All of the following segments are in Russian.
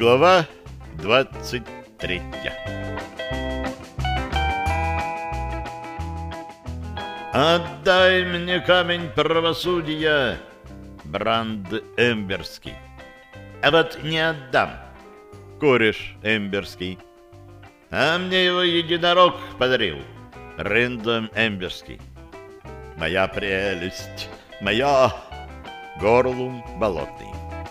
Глава 23. «Отдай мне камень правосудия!» Бранд Эмберский. «А вот не отдам!» Кореш Эмберский. «А мне его единорог подарил!» Рэндом Эмберский. «Моя прелесть! Моя!» Горлум Болотный.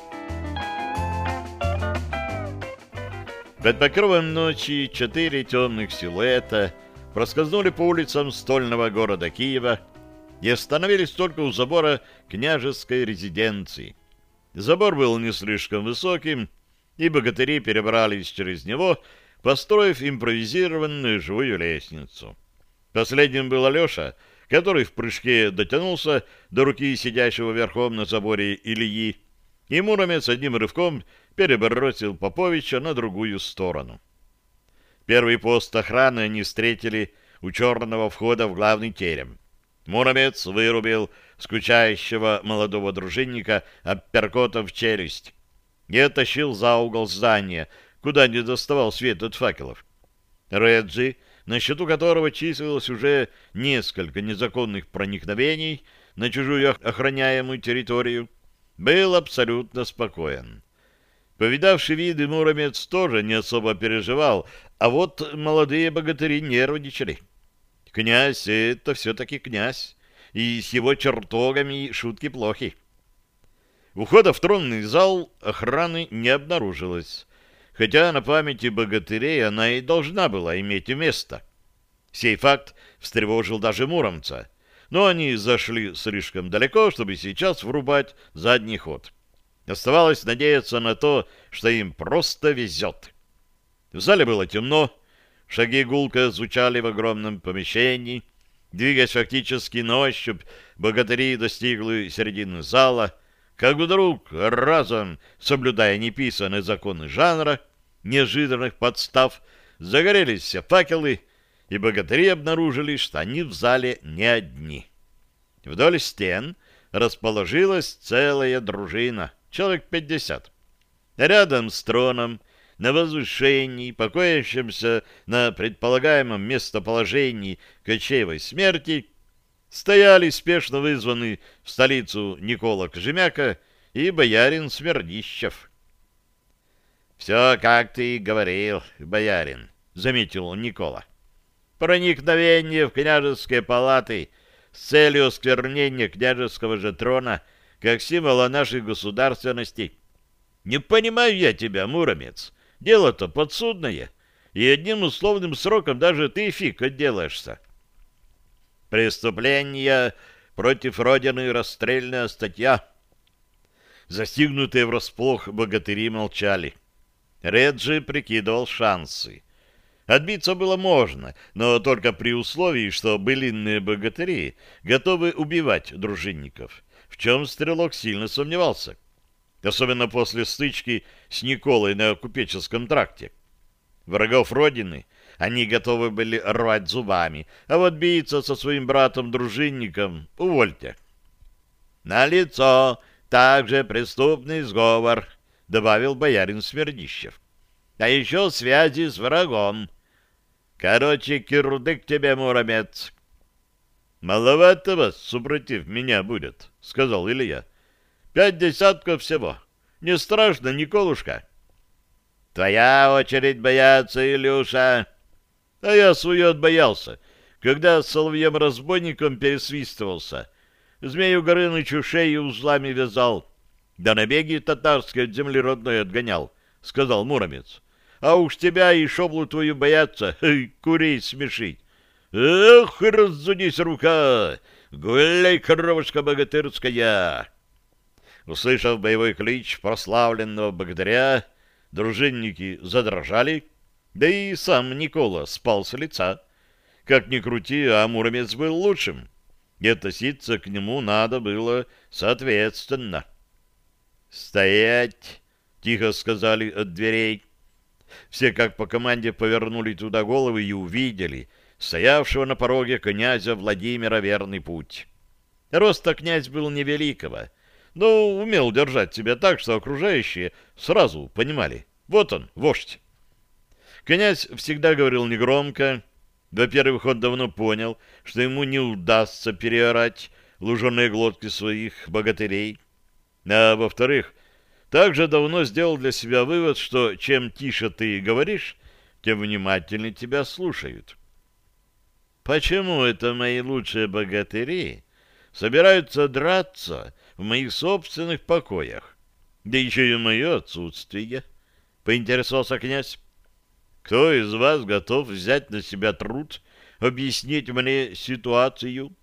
Под покровом ночи 4 темных силуэта проскользнули по улицам стольного города Киева и остановились только у забора княжеской резиденции. Забор был не слишком высоким, и богатыри перебрались через него, построив импровизированную живую лестницу. Последним был Алеша, который в прыжке дотянулся до руки сидящего верхом на заборе Ильи, и Муромец одним рывком перебросил Поповича на другую сторону. Первый пост охраны они встретили у черного входа в главный терем. Муромец вырубил скучающего молодого дружинника апперкотом в челюсть и оттащил за угол здания, куда не доставал свет от факелов. Реджи, на счету которого числилось уже несколько незаконных проникновений на чужую охраняемую территорию, был абсолютно спокоен. Повидавший виды Муромец тоже не особо переживал, а вот молодые богатыри нервничали. Князь — это все-таки князь, и с его чертогами шутки плохи. У входа в тронный зал охраны не обнаружилось, хотя на памяти богатырей она и должна была иметь место. Сей факт встревожил даже Муромца, но они зашли слишком далеко, чтобы сейчас врубать задний ход. Оставалось надеяться на то, что им просто везет. В зале было темно, шаги гулко звучали в огромном помещении. Двигаясь фактически на ощупь, богатыри достигли середины зала, как вдруг разом, соблюдая неписанные законы жанра, неожиданных подстав, загорелись все факелы, и богатыри обнаружили, что они в зале не одни. Вдоль стен расположилась целая дружина, человек 50. Рядом с троном, на возвышении, покоящемся на предполагаемом местоположении Кочеевой смерти, стояли спешно вызванный в столицу Никола Кожемяка и боярин Смердищев. «Все, как ты и говорил, боярин», — заметил Никола. «Проникновение в княжеские палаты с целью осквернения княжеского же трона как символа нашей государственности. Не понимаю я тебя, Муромец. Дело-то подсудное, и одним условным сроком даже ты фиг отделаешься. Преступление против Родины, расстрельная статья». Застигнутые врасплох богатыри молчали. Реджи прикидывал шансы. Отбиться было можно, но только при условии, что былинные богатыри готовы убивать дружинников, в чем стрелок сильно сомневался, особенно после стычки с Николой на Купеческом тракте. Врагов Родины они готовы были рвать зубами, а вот биться со своим братом-дружинником увольте. «Налицо также преступный сговор», — добавил боярин Смердищев. «А еще связи с врагом. Короче, кирдык тебе, Муромец». «Маловато вас, супротив меня, будет», — сказал Илья. 5 десятков всего. Не страшно, Николушка?» «Твоя очередь бояться, Илюша». «А я свою отбоялся, когда с соловьем-разбойником пересвистывался. Змею Горынычу шею узлами вязал, да набеги татарские от земли родной отгонял», — сказал Муромец. «А уж тебя и шоблу твою бояться, курей смешить. Эх, раззудись рука, гуляй, коровушка богатырская». Услышав боевой клич прославленного богатыря, дружинники задрожали, да и сам Никола спал с лица. Как ни крути, а Муромец был лучшим, и относиться к нему надо было соответственно. «Стоять!» — тихо сказали от дверей. Все как по команде повернули туда головы и увидели стоявшего на пороге князя Владимира Верный Путь. Роста князь был невеликого, но умел держать себя так, что окружающие сразу понимали — Вот он, вождь. Князь всегда говорил негромко. Во-первых, он давно понял, что ему не удастся переорать луженые глотки своих богатырей. А во-вторых, также давно сделал для себя вывод, что чем тише ты говоришь, тем внимательнее тебя слушают. Почему это мои лучшие богатыри собираются драться в моих собственных покоях? Да еще и в мое отсутствие, — поинтересовался князь. Кто из вас готов взять на себя труд объяснить мне ситуацию?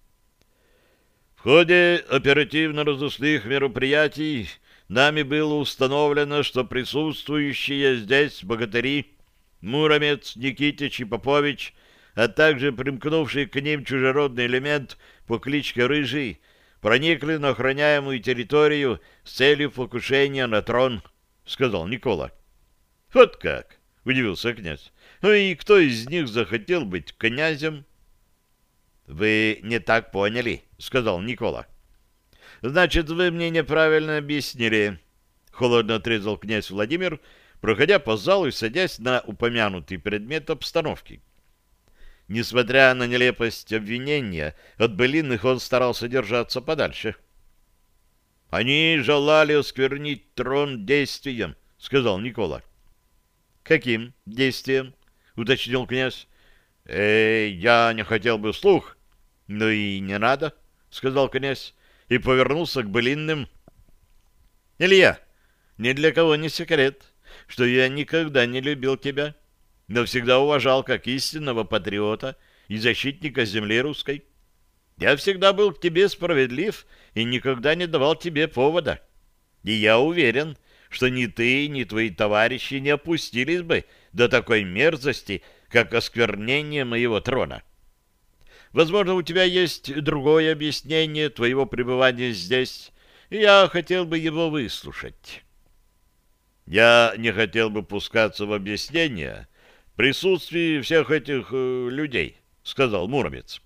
В ходе оперативно-розыскных мероприятий нами было установлено, что присутствующие здесь богатыри Муромец, Никитич и Попович, а также примкнувший к ним чужеродный элемент по кличке Рыжий, проникли на охраняемую территорию с целью покушения на трон, — сказал Никола. — Вот как! — удивился князь. — Ну и кто из них захотел быть князем? — Вы не так поняли, — сказал Никола. — Значит, вы мне неправильно объяснили, — холодно отрезал князь Владимир, проходя по залу и садясь на упомянутый предмет обстановки. Несмотря на нелепость обвинения, от былинных он старался держаться подальше. — Они желали осквернить трон действием, — сказал Никола. — Каким действием? — уточнил князь. — Я не хотел бы вслух. — Ну и не надо, — сказал князь и повернулся к былинным. — Илья, ни для кого не секрет, что я никогда не любил тебя, но всегда уважал как истинного патриота и защитника земли русской. Я всегда был к тебе справедлив и никогда не давал тебе повода. И я уверен, что ни ты, ни твои товарищи не опустились бы до такой мерзости, как осквернение моего трона. Возможно, у тебя есть другое объяснение твоего пребывания здесь, и я хотел бы его выслушать. Я не хотел бы пускаться в объяснение в присутствии всех этих людей, — сказал Муромец.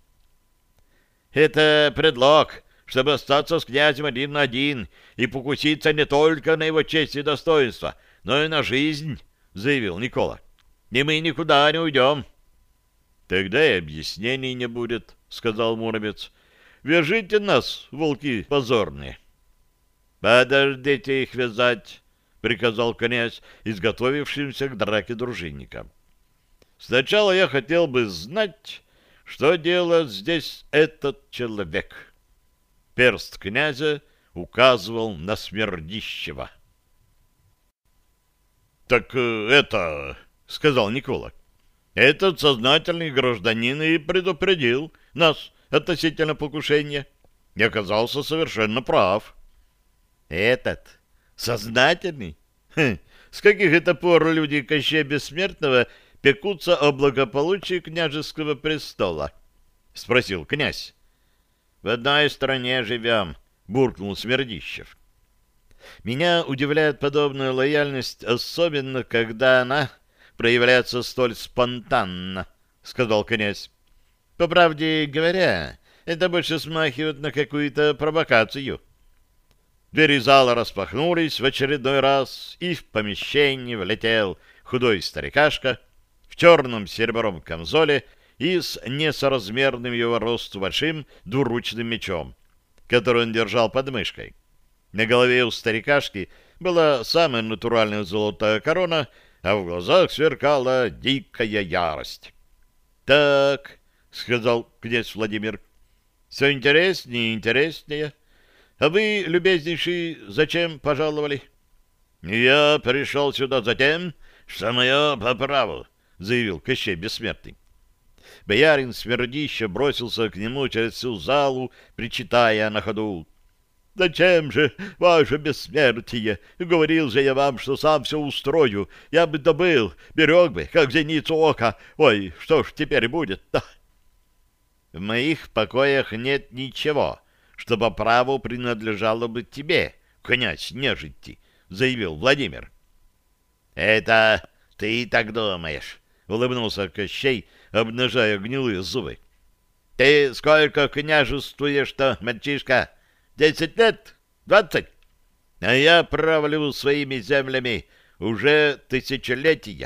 Это предлог, чтобы остаться с князем один на один и покуситься не только на его честь и достоинство, но и на жизнь, — заявил Никола. И мы никуда не уйдем. — Тогда и объяснений не будет, — сказал Муромец. — Вяжите нас, волки позорные. — Подождите их вязать, — приказал князь, изготовившимся к драке дружинникам. — Сначала я хотел бы знать, что делает здесь этот человек. Перст князя указывал на Смердищева. — Так это, — сказал Никола, — этот сознательный гражданин и предупредил нас относительно покушения. И оказался совершенно прав. — Этот сознательный? С каких это пор люди Кощея Бессмертного пекутся о благополучии княжеского престола? — спросил князь. — В одной стране живем, — буркнул Смердищев. — Меня удивляет подобная лояльность, особенно когда она проявляется столь спонтанно, — сказал князь. — По правде говоря, это больше смахивает на какую-то провокацию. Двери зала распахнулись в очередной раз, и в помещение влетел худой старикашка в черном серебряном камзоле и с несоразмерным его росту большим двуручным мечом, который он держал под мышкой. На голове у старикашки была самая натуральная золотая корона, а в глазах сверкала дикая ярость. — Так, — сказал князь Владимир, — все интереснее и интереснее. А вы, любезнейший, зачем пожаловали? — Я пришел сюда за тем, что мое по праву, — заявил Кощей Бессмертный. Боярин Смердища бросился к нему через всю залу, причитая на ходу. — Зачем же, ваше бессмертие? Говорил же я вам, что сам все устрою. Я бы добыл, берег бы, как зеницу ока. Ой, что ж теперь будет-то? — В моих покоях нет ничего, что по праву принадлежало бы тебе, князь нежити, — заявил Владимир. — Это ты так думаешь, — улыбнулся Кощей, обнажая гнилые зубы. — Ты сколько княжествуешь-то, мальчишка? 10 лет? 20? А я правлю своими землями уже тысячелетия.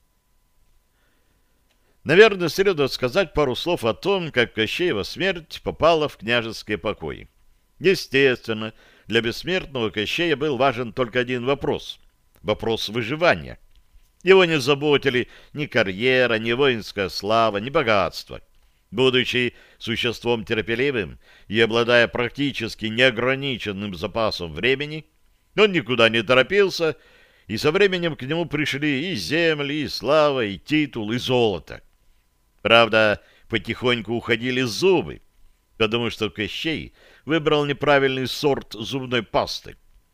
Наверное, следует сказать пару слов о том, как Кощеева смерть попала в княжеские покои. Естественно, для бессмертного Кощея был важен только один вопрос — вопрос выживания. Его не заботили ни карьера, ни воинская слава, ни богатство. Будучи существом терпеливым и обладая практически неограниченным запасом времени, он никуда не торопился, и со временем к нему пришли и земли, и слава, и титул, и золото. Правда, потихоньку уходили зубы, потому что Кощей выбрал неправильный сорт зубной пасты.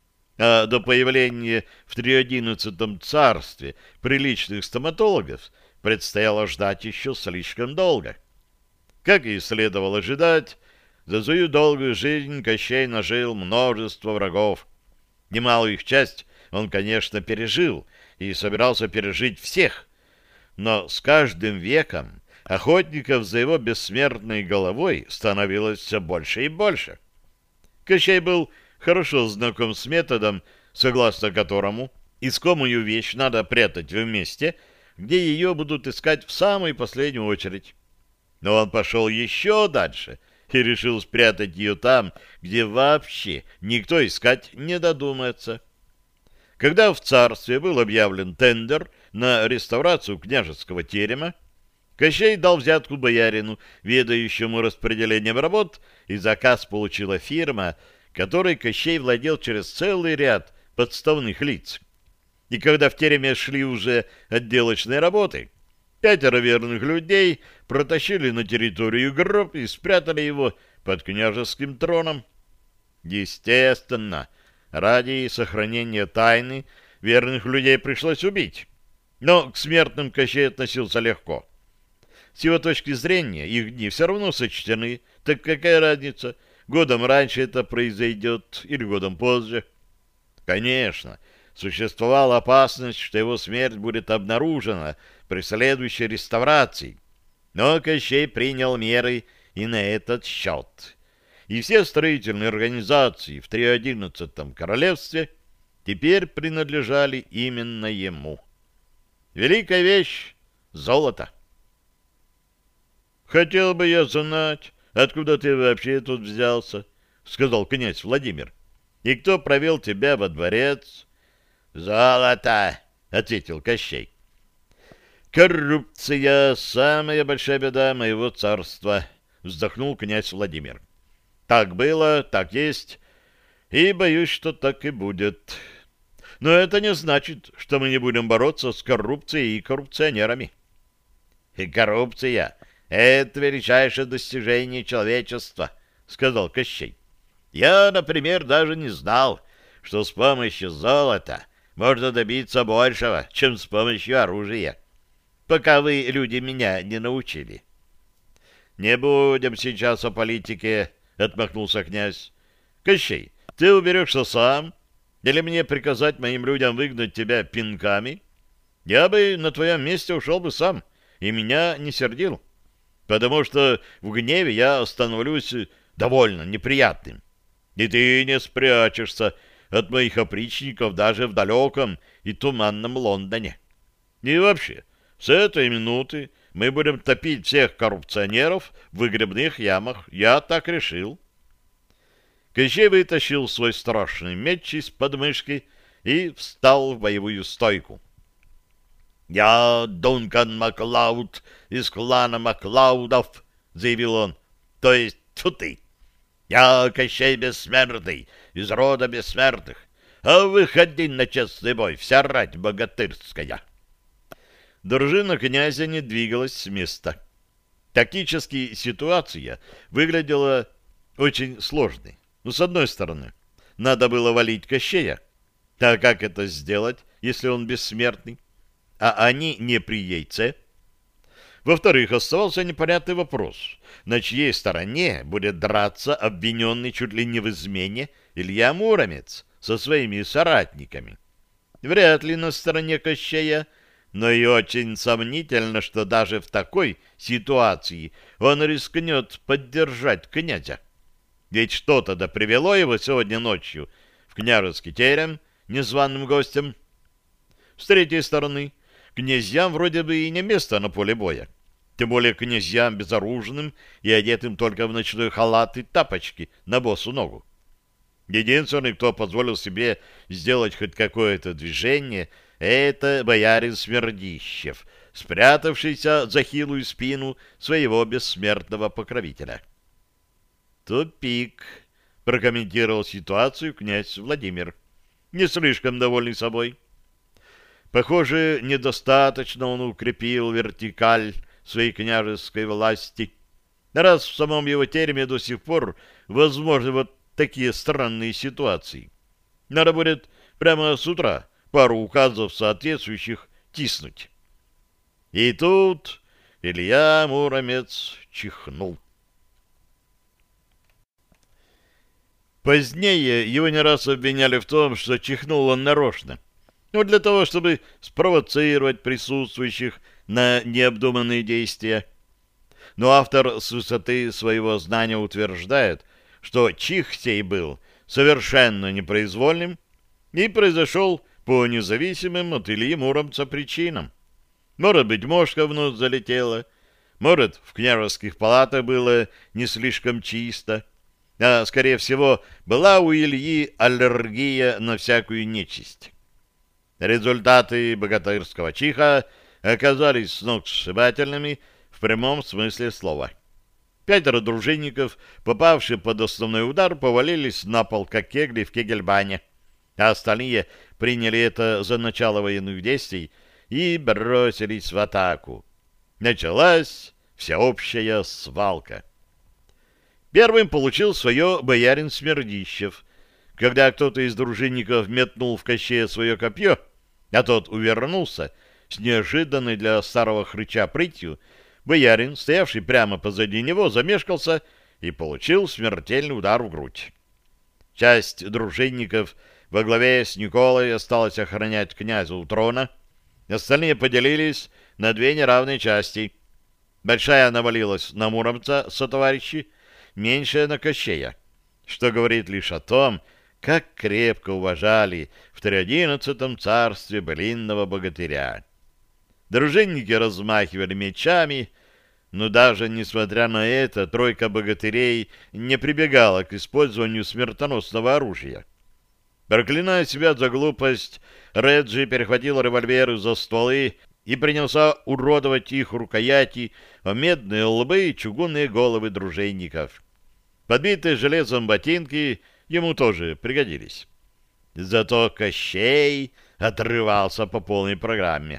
А до появления в 311 царстве приличных стоматологов предстояло ждать еще слишком долго. Как и следовало ожидать, за свою долгую жизнь Кощей нажил множество врагов. Немалую их часть он, конечно, пережил и собирался пережить всех, но с каждым веком охотников за его бессмертной головой становилось все больше и больше. Кощей был хорошо знаком с методом, согласно которому искомую вещь надо прятать в месте, где ее будут искать в самую последнюю очередь. Но он пошел еще дальше и решил спрятать ее там, где вообще никто искать не додумается. Когда в царстве был объявлен тендер на реставрацию княжеского терема, Кощей дал взятку боярину, ведающему распределением работ, и заказ получила фирма, которой Кощей владел через целый ряд подставных лиц. И когда в тереме шли уже отделочные работы, 5 верных людей протащили на территорию гроб и спрятали его под княжеским троном. Естественно, ради сохранения тайны верных людей пришлось убить. Но к смертным Кощей относился легко. С его точки зрения, их дни все равно сочтены. Так какая разница, годом раньше это произойдет или годом позже? Конечно, существовала опасность, что его смерть будет обнаружена при следующей реставрации. Но Кощей принял меры и на этот счет. И все строительные организации в 311 королевстве теперь принадлежали именно ему. Великая вещь — золото. «Хотел бы я знать, откуда ты вообще тут взялся», — сказал князь Владимир. «И кто провел тебя во дворец?» «Золото», — ответил Кощей. «Коррупция — самая большая беда моего царства», — вздохнул князь Владимир. «Так было, так есть, и боюсь, что так и будет. Но это не значит, что мы не будем бороться с коррупцией и коррупционерами». «И коррупция — это величайшее достижение человечества», — сказал Кощей. «Я, например, даже не знал, что с помощью золота можно добиться большего, чем с помощью оружия, пока вы, люди, меня не научили». «Не будем сейчас о политике», — отмахнулся князь. «Кощей, ты уберешься сам, или мне приказать моим людям выгнать тебя пинками? Я бы на твоем месте ушел бы сам, и меня не сердил, потому что в гневе я становлюсь довольно неприятным. И ты не спрячешься от моих опричников даже в далеком и туманном Лондоне. И вообще, с этой минуты мы будем топить всех коррупционеров в выгребных ямах. Я так решил». Кощей вытащил свой страшный меч из подмышки и встал в боевую стойку. «Я Дункан Маклауд из клана Маклаудов», — заявил он, — «то есть ты. Я Кощей Бессмертный из рода бессмертных, а выходи на честный бой, вся рать богатырская». Дружина князя не двигалась с места. Тактически ситуация выглядела очень сложной. Но, с одной стороны, надо было валить Кощея. А как это сделать, если он бессмертный? А они не при яйце. Во-вторых, оставался непонятный вопрос, на чьей стороне будет драться обвиненный чуть ли не в измене Илья Муромец со своими соратниками. Вряд ли на стороне Кощея, но и очень сомнительно, что даже в такой ситуации он рискнет поддержать князя. Ведь что-то да привело его сегодня ночью в княжеский терем незваным гостем. С третьей стороны, князьям вроде бы и не место на поле боя. Тем более князьям безоружным и одетым только в ночной халат и тапочки на босу ногу. Единственный, кто позволил себе сделать хоть какое-то движение, это боярин Смердищев, спрятавшийся за хилую спину своего бессмертного покровителя. «Тупик», — прокомментировал ситуацию князь Владимир, не слишком довольный собой. Похоже, недостаточно он укрепил вертикаль своей княжеской власти, раз в самом его тереме до сих пор возможны вот такие странные ситуации. Надо будет прямо с утра пару указов соответствующих тиснуть. И тут Илья Муромец чихнул. Позднее его не раз обвиняли в том, что чихнул он нарочно. Но для того, чтобы спровоцировать присутствующих на необдуманные действия. Но автор с высоты своего знания утверждает, что чих сей был совершенно непроизвольным и произошел по независимым от Ильи Муромца причинам. Может быть, мошка в нос залетела, может, в княжеских палатах было не слишком чисто, а, скорее всего, была у Ильи аллергия на всякую нечисть. Результаты богатырского чиха оказались сногсшибательными в прямом смысле слова. 5 дружинников, попавшие под основной удар, повалились на пол, как кегли в кегельбане, а остальные приняли это за начало военных действий и бросились в атаку. Началась всеобщая свалка. Первым получил свое боярин Смердищев. Когда кто-то из дружинников метнул в Кощея свое копье, а тот увернулся с неожиданной для старого хрыча прытью, боярин, стоявший прямо позади него, замешкался и получил смертельный удар в грудь. Часть дружинников во главе с Николой осталась охранять князя у трона, остальные поделились на 2 неравные части. Большая навалилась на Муромца сотоварищи, меньшая на Кощея, что говорит лишь о том, как крепко уважали в 311 царстве былинного богатыря. Дружинники размахивали мечами, но даже несмотря на это, тройка богатырей не прибегала к использованию смертоносного оружия. Проклиная себя за глупость, Реджи перехватил револьверы за стволы и принялся уродовать их рукояти о медные лбы и чугунные головы дружинников. Подбитые железом ботинки ему тоже пригодились. Зато Кощей отрывался по полной программе.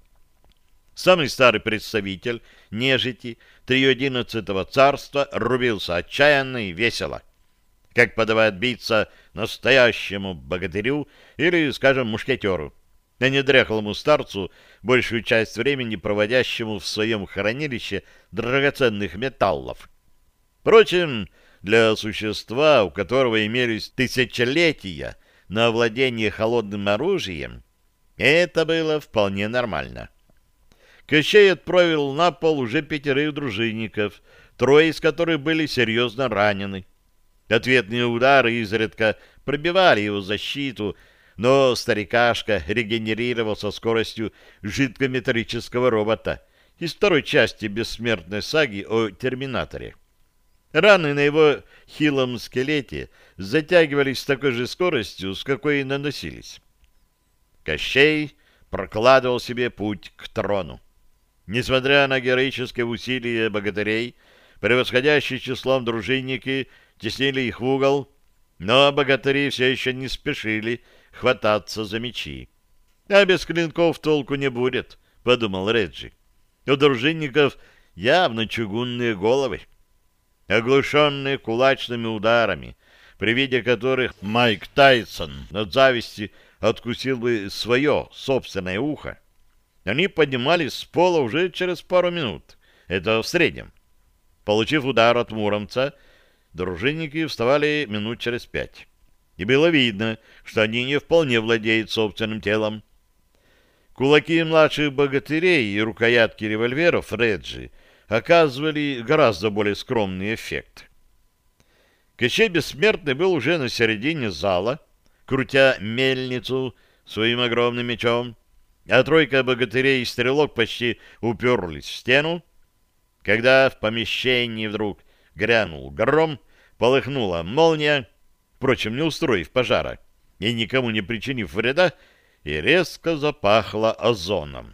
Самый старый представитель нежити 311-го царства рубился отчаянно и весело, как подобает биться настоящему богатырю или, скажем, мушкетеру, а не дряхлому старцу, большую часть времени проводящему в своем хранилище драгоценных металлов. Впрочем, для существа, у которого имелись тысячелетия на овладение холодным оружием, это было вполне нормально. Кощей отправил на пол уже 5 дружинников, 3 из которых были серьезно ранены. Ответные удары изредка пробивали его защиту, но старикашка регенерировал со скоростью жидкометаллического робота из 2 части бессмертной саги о Терминаторе. Раны на его хилом скелете затягивались с такой же скоростью, с какой и наносились. Кощей прокладывал себе путь к трону. Несмотря на героические усилия богатырей, превосходящие числом дружинники теснили их в угол, но богатыри все еще не спешили хвататься за мечи. «А без клинков толку не будет», — подумал Реджи. «У дружинников явно чугунные головы». Оглушенные кулачными ударами, при виде которых Майк Тайсон от зависти откусил бы свое собственное ухо, они поднимались с пола уже через пару минут. Это в среднем. Получив удар от Муромца, дружинники вставали минут через 5. И было видно, что они не вполне владеют собственным телом. Кулаки младших богатырей и рукоятки револьверов Реджи оказывали гораздо более скромный эффект. Кощей Бессмертный был уже на середине зала, крутя мельницу своим огромным мечом. а тройка богатырей и стрелок почти уперлись в стену, когда в помещении вдруг грянул гром, полыхнула молния, впрочем, не устроив пожара и никому не причинив вреда, и резко запахло озоном.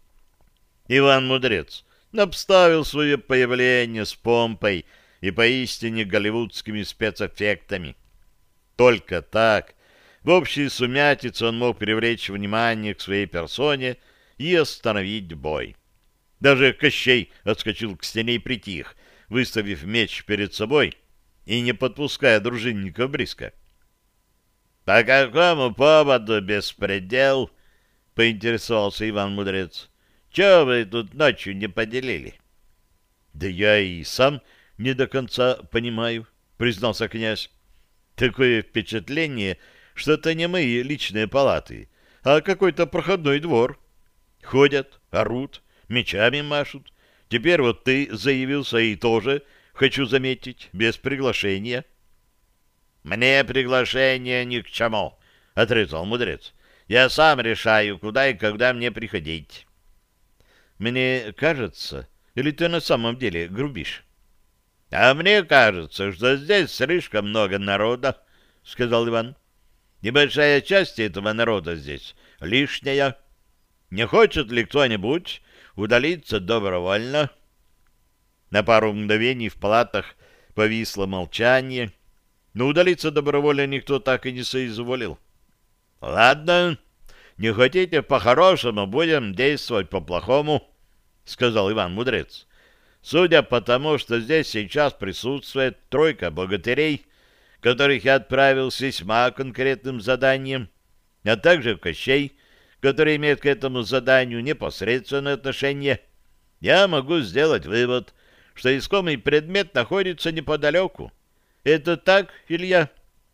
Иван Мудрец обставил свое появление с помпой и поистине голливудскими спецэффектами. Только так в общей сумятице он мог привлечь внимание к своей персоне и остановить бой. Даже Кощей отскочил к стене и притих, выставив меч перед собой и не подпуская дружинников близко. — По какому поводу беспредел? — поинтересовался Иван Мудрец. — Чего вы тут ночью не поделили? — Да я и сам не до конца понимаю, — признался князь. — Такое впечатление, что это не мои личные палаты, а какой-то проходной двор. Ходят, орут, мечами машут. Теперь вот ты заявился и тоже, хочу заметить, без приглашения. — Мне приглашение ни к чему, — отрезал Мудрец. — Я сам решаю, куда и когда мне приходить. — Мне кажется, или ты на самом деле грубишь? — А мне кажется, что здесь слишком много народа, — сказал Иван. — Небольшая часть этого народа здесь лишняя. Не хочет ли кто-нибудь удалиться добровольно? На пару мгновений в палатах повисло молчание, но удалиться добровольно никто так и не соизволил. — Ладно, не хотите по-хорошему, будем действовать по-плохому, — сказал Иван Мудрец. — Судя по тому, что здесь сейчас присутствует тройка богатырей, которых я отправил с весьма конкретным заданием, а также Кощей, который имеет к этому заданию непосредственное отношение, я могу сделать вывод, что искомый предмет находится неподалеку. Это так, Илья?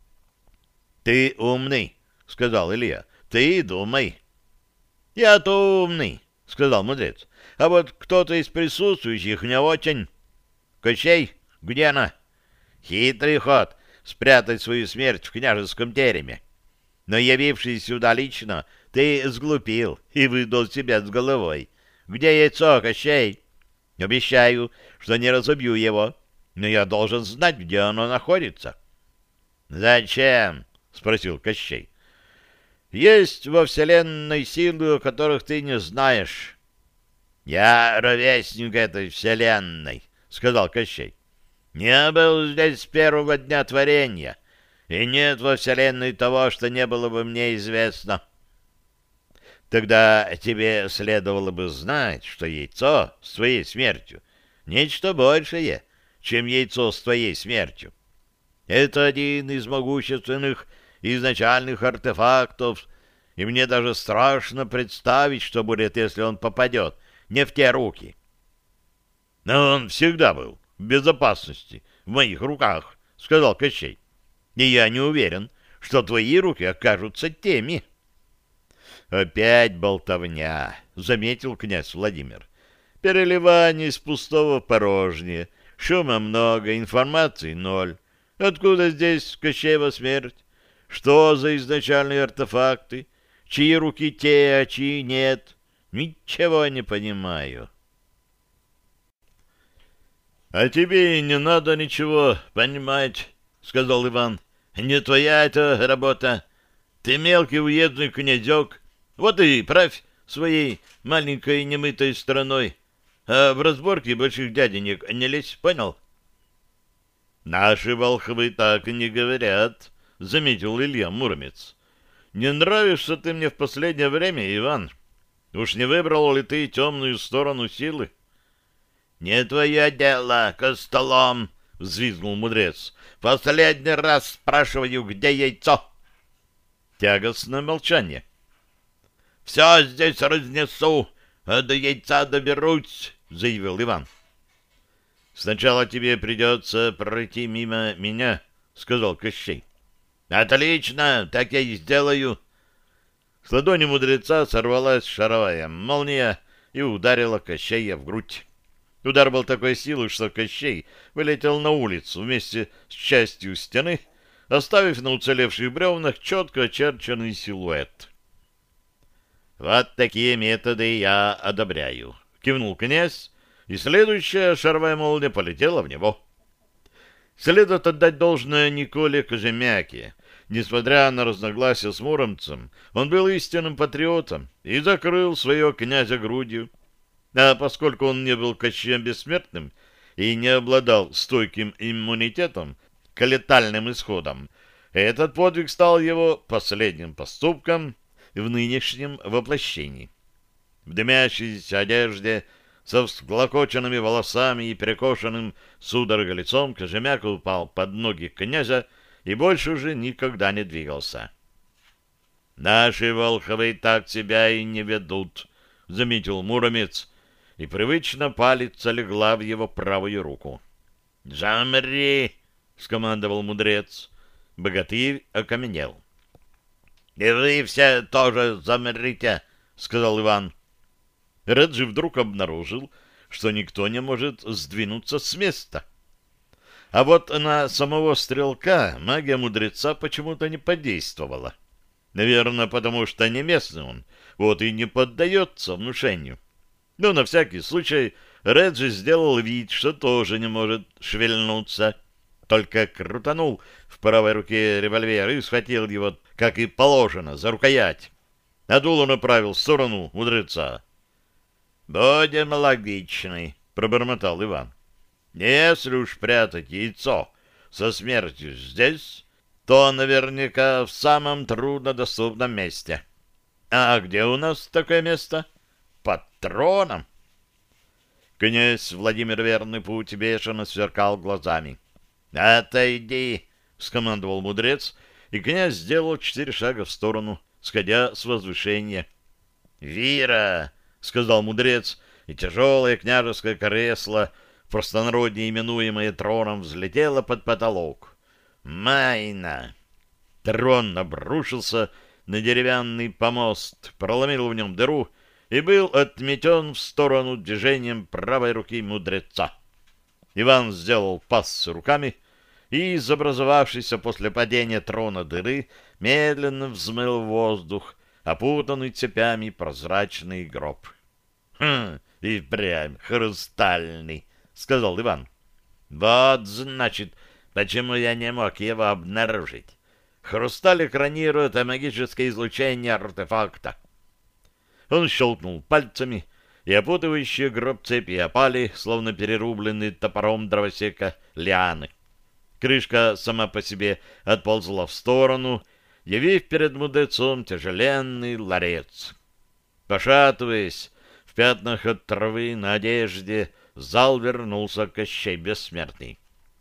— Ты умный, — сказал Илья. — Ты думай. — Я-то умный, — сказал Мудрец. — А вот кто-то из присутствующих не очень. — Кощей, где она? Хитрый ход — спрятать свою смерть в княжеском тереме. Но, явившись сюда лично, ты сглупил и выдал себя с головой. Где яйцо, Кощей? Обещаю, что не разобью его, но я должен знать, где оно находится. — Зачем? — спросил Кощей. — Есть во вселенной силы, о которых ты не знаешь. — Я ровесник этой вселенной, — сказал Кощей. — Не был здесь с первого дня творения, и нет во вселенной того, что не было бы мне известно. — Тогда тебе следовало бы знать, что яйцо с твоей смертью — нечто большее, чем яйцо с твоей смертью. Это один из могущественных изначальных артефактов, и мне даже страшно представить, что будет, если он попадет не в те руки. — Но он всегда был в безопасности, в моих руках, — сказал Кощей. — И я не уверен, что твои руки окажутся теми. — Опять болтовня, — заметил князь Владимир. — Переливание из пустого в порожнее, шума много, информации ноль. Откуда здесь Кощеева смерть? Что за изначальные артефакты? Чьи руки те, а чьи нет? Ничего не понимаю. — А тебе не надо ничего понимать, — сказал Иван. — Не твоя это работа. Ты мелкий уездный князек, вот и правь своей маленькой немытой страной. А в разборке больших дяденек не лезь, понял? — Наши волхвы так и не говорят, — заметил Илья Муромец. — Не нравишься ты мне в последнее время, Иван. Уж не выбрал ли ты темную сторону силы? — Не твое дело, костолом, — взвизгнул Мудрец. — Последний раз спрашиваю, где яйцо? Тягостное молчание. — Все здесь разнесу, а до яйца доберусь, — заявил Иван. — Сначала тебе придется пройти мимо меня, — сказал Кощей. — Отлично, так я и сделаю. С ладони мудреца сорвалась шаровая молния и ударила Кощея в грудь. Удар был такой силы, что Кощей вылетел на улицу вместе с частью стены, оставив на уцелевших бревнах четко очерченный силуэт. Вот такие методы я одобряю, кивнул князь, и следующая шаровая молния полетела в него. Следует отдать должное Николе Кожемяке. Несмотря на разногласия с Муромцем, он был истинным патриотом и закрыл своего князя грудью. А поскольку он не был Кощеем Бессмертным и не обладал стойким иммунитетом к летальным исходам, этот подвиг стал его последним поступком в нынешнем воплощении. В дымящейся одежде, со всклокоченными волосами и перекошенным судорогой лицом, Кожемяка упал под ноги князя и больше уже никогда не двигался. «Наши волховы так себя и не ведут», — заметил Муромец, и привычно палец легла в его правую руку. «Замри!» — скомандовал мудрец. Богатырь окаменел. «И вы все тоже замрите!» — сказал Иван. Реджи вдруг обнаружил, что никто не может сдвинуться с места. А вот на самого стрелка магия мудреца почему-то не подействовала. Наверное, потому что не местный он, вот и не поддается внушению. Но на всякий случай Реджи сделал вид, что тоже не может шевельнуться. Только крутанул в правой руке револьвер и схватил его, как и положено, за рукоять. А дуло направил в сторону мудреца. «Будем логичны», — пробормотал Иван. «Если уж прятать яйцо со смертью здесь, то наверняка в самом труднодоступном месте. А где у нас такое место? Под троном». Князь Владимир Верный Путь бешено сверкал глазами. «Отойди!» — скомандовал мудрец, и князь сделал 4 шага в сторону, сходя с возвышения. «Вира!» — сказал мудрец, и тяжелое княжеское кресло, в простонародье именуемое троном, взлетело под потолок. «Майна!» Трон обрушился на деревянный помост, проломил в нем дыру и был отметен в сторону движением правой руки мудреца. Иван сделал пас руками, и из образовавшейся после падения трона дыры медленно взмыл в воздух опутанный цепями прозрачный гроб. «Хм, и прям хрустальный», — сказал Иван. «Вот, значит, почему я не мог его обнаружить. Хрусталь экранирует магическое излучение артефакта». Он щелкнул пальцами, и опутывающие гроб цепи опали, словно перерубленные топором дровосека лианы. Крышка сама по себе отползла в сторону, явив перед мудрецом тяжеленный ларец. Пошатываясь, в пятнах от травы на одежде, в зал вернулся Кощей Бессмертный.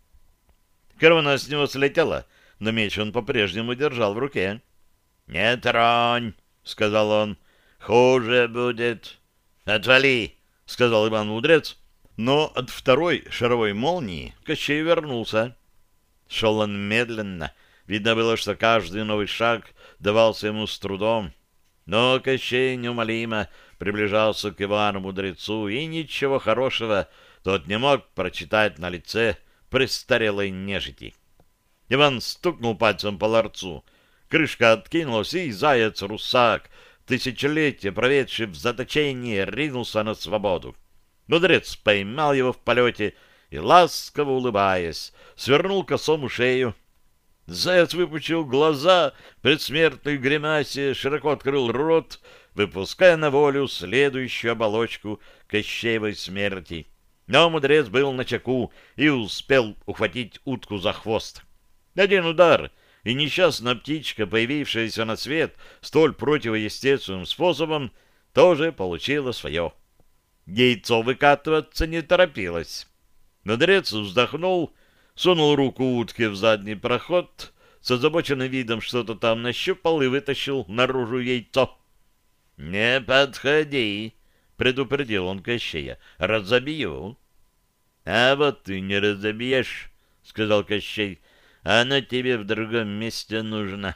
Корона с него слетела, но меч он по-прежнему держал в руке. «Не тронь!» — сказал он. «Хуже будет!» «Отвали!» — сказал Иван-мудрец, но от второй шаровой молнии Кощей вернулся. Шел он медленно, видно было, что каждый новый шаг давался ему с трудом. Но Кощей неумолимо приближался к Ивану-мудрецу, и ничего хорошего тот не мог прочитать на лице престарелой нежити. Иван стукнул пальцем по ларцу. Крышка откинулась, и заяц-русак, тысячелетия проведший в заточении, ринулся на свободу. Мудрец поймал его в полете и, ласково улыбаясь, свернул косому шею. Заяц выпучил глаза в предсмертной гримасе, широко открыл рот, выпуская на волю следующую оболочку Кощеевой смерти. Но мудрец был начеку и успел ухватить утку за хвост. Один удар, и несчастная птичка, появившаяся на свет столь противоестественным способом, тоже получила свое. Яйцо выкатываться не торопилось. Мудрец вздохнул, сунул руку утке в задний проход, с озабоченным видом что-то там нащупал и вытащил наружу яйцо. — Не подходи, — предупредил он Кощея, — разобью. — А вот ты не разобьешь, — сказал Кощей, — оно тебе в другом месте нужно.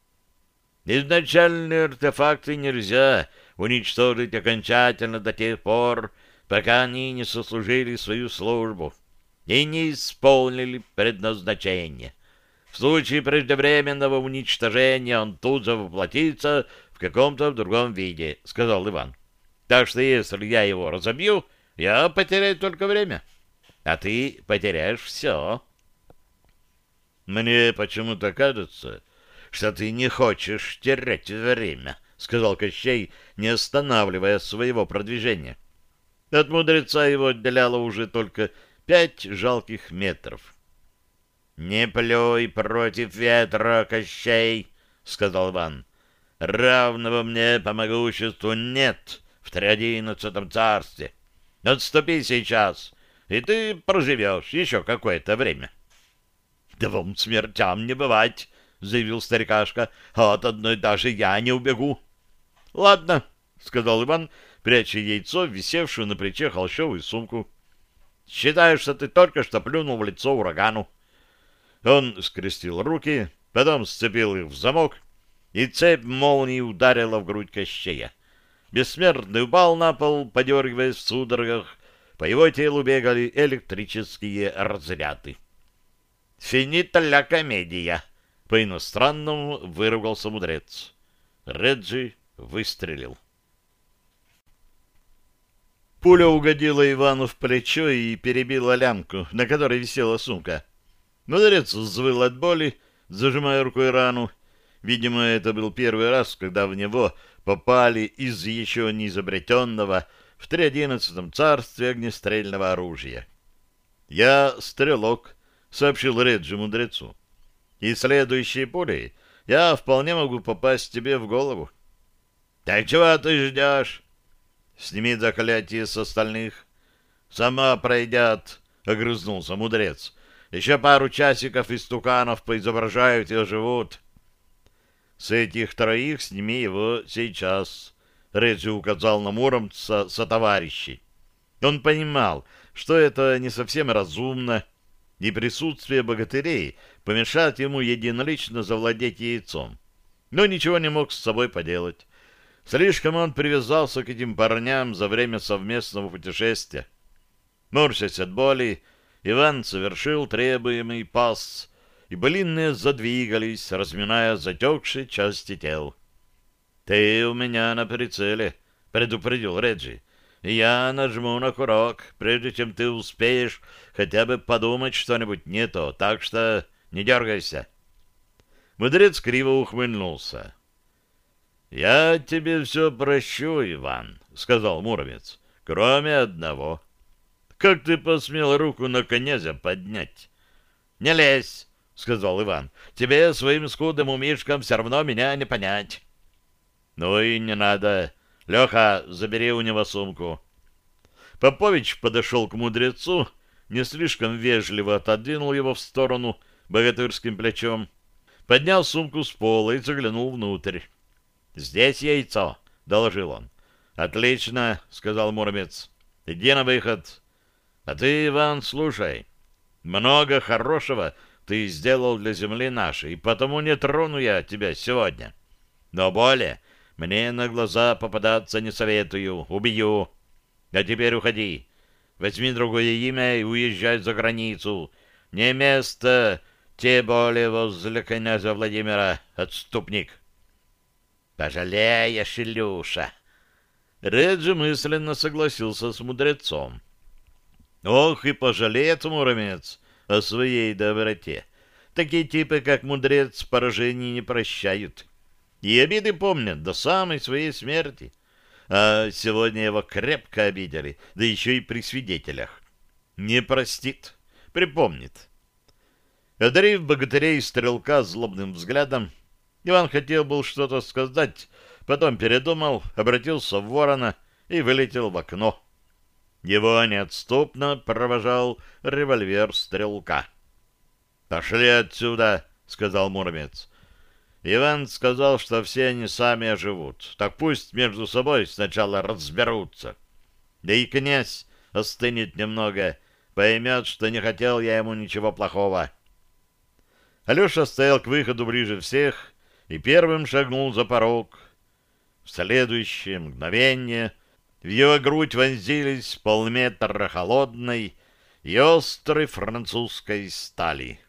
Изначальные артефакты нельзя уничтожить окончательно до тех пор, пока они не сослужили свою службу и не исполнили предназначение. В случае преждевременного уничтожения он тут же воплотится в каком-то другом виде, — сказал Иван. — Так что если я его разобью, я потеряю только время, а ты потеряешь все. — Мне почему-то кажется, что ты не хочешь терять время, — сказал Кощей, не останавливая своего продвижения. От мудреца его отделяло уже только 5 жалких метров. — Не плюй против ветра, Кощей, — сказал Иван. — Равного мне по могуществу нет в 13-м царстве. Отступи сейчас, и ты проживешь еще какое-то время. — Да вам смертям не бывать, — заявил старикашка, — а от одной даже я не убегу. — Ладно, — сказал Иван, пряча яйцо, висевшую на плече холщовую сумку. — Считаю, что ты только что плюнул в лицо урагану. Он скрестил руки, потом сцепил их в замок, и цепь молнии ударила в грудь Кощея. Бессмертный упал на пол, подергиваясь в судорогах. По его телу бегали электрические разряды. «Финита ля комедия!» — по-иностранному выругался мудрец. Реджи выстрелил. Пуля угодила Ивану в плечо и перебила лямку, на которой висела сумка. Мудрец взвыл от боли, зажимая рукой рану. Видимо, это был первый раз, когда в него попали из еще не изобретенного в 311 царстве огнестрельного оружия. «Я стрелок», — сообщил Реджи мудрецу. «И следующей пулей я вполне могу попасть тебе в голову». «Так чего ты ждешь?» «Сними заклятие с остальных». «Сама пройдят», — огрызнулся мудрец. «Еще пару часиков истуканов поизображают и оживут». «С этих троих сними его сейчас», — Реджи указал на Муромца сотоварищей. Он понимал, что это не совсем разумно, и присутствие богатырей помешает ему единолично завладеть яйцом. Но ничего не мог с собой поделать. Слишком он привязался к этим парням за время совместного путешествия. Морщась от боли, Иван совершил требуемый пас, и блинные задвигались, разминая затекшие части тел. — Ты у меня на прицеле, — предупредил Реджи. — Я нажму на курок, прежде чем ты успеешь хотя бы подумать что-нибудь не то, так что не дергайся. Мудрец криво ухмыльнулся. — Я тебе все прощу, Иван, — сказал Муромец, — кроме одного. Как ты посмел руку на князя поднять? — Не лезь, — сказал Иван. — Тебе своим скудным умишкам все равно меня не понять. — Ну и не надо. Леха, забери у него сумку. Попович подошел к мудрецу, не слишком вежливо отодвинул его в сторону богатырским плечом, поднял сумку с пола и заглянул внутрь. — Здесь яйцо, — доложил он. — Отлично, — сказал Муромец. — Иди на выход. А ты, Иван, слушай. Много хорошего ты сделал для земли нашей, и потому не трону я тебя сегодня. Но более мне на глаза попадаться не советую, убью. А теперь уходи. Возьми другое имя и уезжай за границу. Не место, тем более возле князя Владимира, отступник. Пожалеешь, Илюша. Реджи мысленно согласился с мудрецом. Ох, и пожалеет Муромец о своей доброте. Такие типы, как мудрец, поражений не прощают. И обиды помнят до самой своей смерти. А сегодня его крепко обидели, да еще и при свидетелях. Не простит, припомнит. Одарив богатырей стрелка злобным взглядом, Иван хотел был что-то сказать, потом передумал, обратился в ворона и вылетел в окно. Его неотступно провожал револьвер стрелка. — Пошли отсюда, — сказал Муромец. Иван сказал, что все они сами оживут. Так пусть между собой сначала разберутся. Да и князь остынет немного, поймет, что не хотел я ему ничего плохого. Алеша стоял к выходу ближе всех и первым шагнул за порог. В следующее мгновение в его грудь вонзились полметра холодной и острой французской стали.